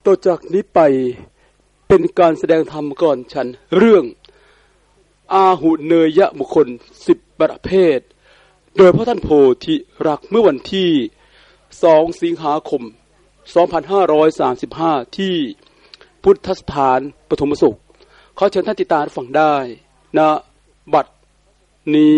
ต่อจากนี้ไปเป็นการแสดงธรรมก่อนฉันเรื่องอาหุเนยบุคคล10ประเภทโดยพระท่านโพธิรักษ์เมื่อวันที่2สิงหาคม2535ที่พุทธสถานปฐมสุขขอเชิญท่านติดตามฟังได้ณบัดนี้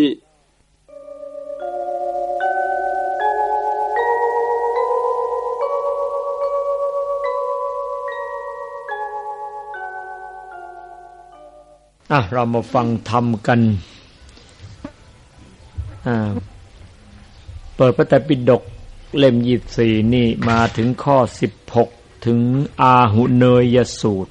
เรามาฟังธรรมกันเปิดพระไตรปิฎกเล่ม24นี่มาถึงข้อ16ถึงอาหุเนยสูตร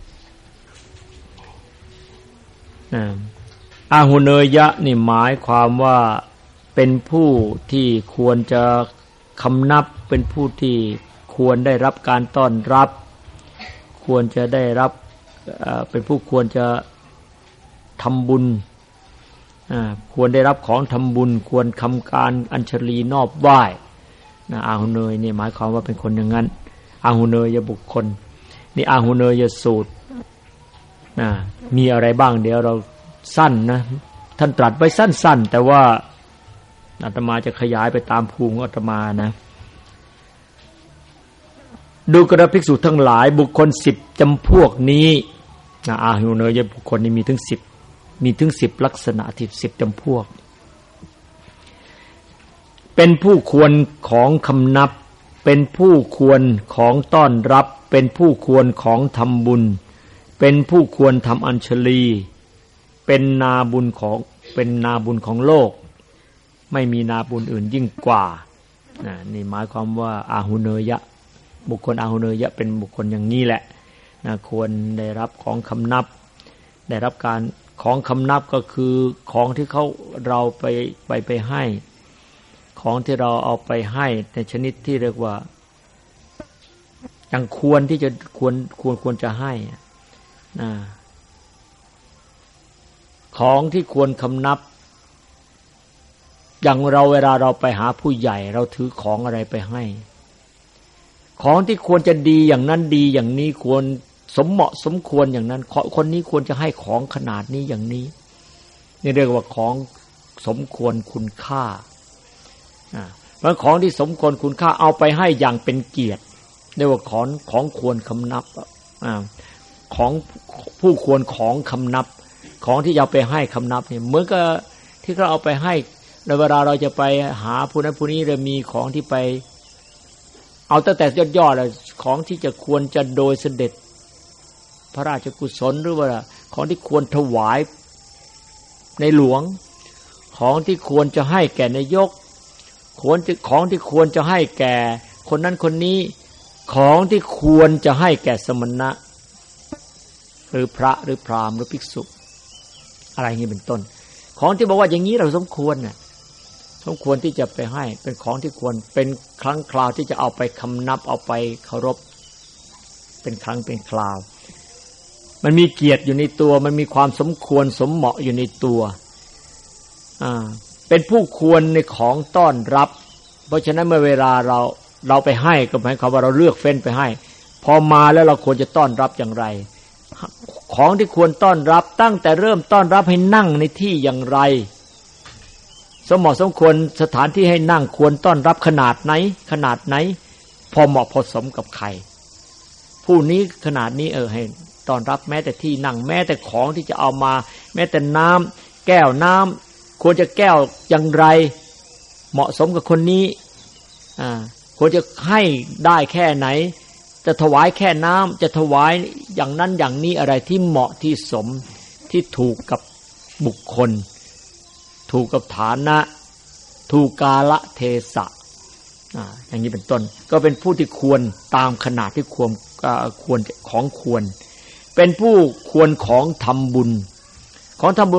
อาหุเนยะนี่หมายความว่าเป็นผู้ที่ควรจะคำนับเป็นผู้ที่ควรได้รับการต้อนรับควรจะได้รับเป็นผู้ควรจะทำบุญควรได้รับของทำบุญควรทำการอัญชลีนอบไหว้อาหุเนยนี่หมายความว่าเป็นคนอย่างนั้นอาหุเนยบุคคลนี่อาหุเนยสูตรมีอะไรบ้างเดี๋ยวเราสั้นนะท่านตรัสไว้สั้นๆแต่ว่าอาตมาจะขยายไปตามภูมิของอาตมานะดูกระภิกษุทั้งหลายบุคคล10จำพวกนี้อาหุเนยบุคคลนี้มีถึง10ลักษณะที่10จำพวกเป็นผู้ควรของคำนับเป็นผู้ควรของต้อนรับเป็นผู้ควรของทำบุญเป็นผู้ควรทำอัญชลีเป็นนาบุญของโลกไม่มีนาบุญอื่นยิ่งกว่านี่หมายความว่าอาหุเนยะบุคคลอาหุเนยะเป็นบุคคลอย่างนี้แหละควรได้รับของคำนับได้รับการของคำนับก็คือของที่เราไปให้ของที่เราเอาไปให้ในชนิดที่เรียกว่ายังควรที่จะควรจะให้ของที่ควรคำนับอย่างเราเวลาเราไปหาผู้ใหญ่เราถือของอะไรไปให้ของที่ควรจะดีอย่างนั้นดีอย่างนี้ควรสมเหมาะสมควรอย่างนั้นคนนี้ควรจะให้ของขนาดนี้อย่างนี้นี่เรียกว่าของสมควรคุณค่าเพราะของที่สมควรคุณค่าเอาไปให้อย่างเป็นเกียรติเรียกว่าของควรคำนับของผู้ควรของคำนับของที่เอาไปให้คำนับเนี่ยเหมือนกับที่เราเอาไปให้เวลาเราจะไปหาผู้นั้นผู้นี้เรามีของที่ไปเอาตั้งแต่ยอดๆเลยของที่จะควรจะโดยเสด็จพระราชกุศลหรือว่าของที่ควรถวายในหลวงของที่ควรจะให้แก่นายกของที่ควรจะให้แก่คนนั้นคนนี้ของที่ควรจะให้แก่สมณะหรือพระหรือพราหมณ์หรือภิกษุอะไรอย่างนี้เป็นต้นของที่บอกว่าอย่างนี้เราสมควรสมควรที่จะไปให้เป็นของที่ควรเป็นครั้งคราวที่จะเอาไปคำนับเอาไปเคารพเป็นครั้งเป็นคราวมันมีเกียรติอยู่ในตัวมันมีความสมควรสมเหมาะอยู่ในตัวเป็นผู้ควรในของต้อนรับเพราะฉะนั้นเมื่อเวลาเราไปให้ก็หมายความว่าเราเลือกเฟ้นไปให้พอมาแล้วเราควรจะต้อนรับอย่างไรของที่ควรต้อนรับตั้งแต่เริ่มต้อนรับให้นั่งในที่อย่างไรสมเหมาะสมควรสถานที่ให้นั่งควรต้อนรับขนาดไหนพอเหมาะพอสมกับใครผู้นี้ขนาดนี้ให้ต้อนรับแม้แต่ที่นั่งแม้แต่ของที่จะเอามาแม้แต่น้ำแก้วน้ำควรจะแก้วอย่างไรเหมาะสมกับคนนี้ควรจะให้ได้แค่ไหนจะถวายแค่น้ำจะถวายอย่างนั้นอย่างนี้อะไรที่เหมาะที่สมที่ถูกกับบุคคลถูกกับฐานะถูกกาลเทศะอย่างนี้เป็นต้นก็เป็นผู้ที่ควรตามขนาดที่ควรของควรเป็นผู้ควรของทำบุญ